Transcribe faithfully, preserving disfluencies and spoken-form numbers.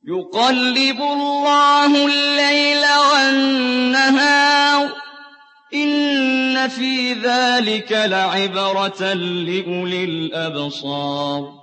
يُقَلِّبُ اللَّهُ اللَّيْلَ وَالنَّهَارَ ۚ إِنَّ فِي ذَٰلِكَ لَعِبْرَةً لِّأُولِي الْأَبْصَارِ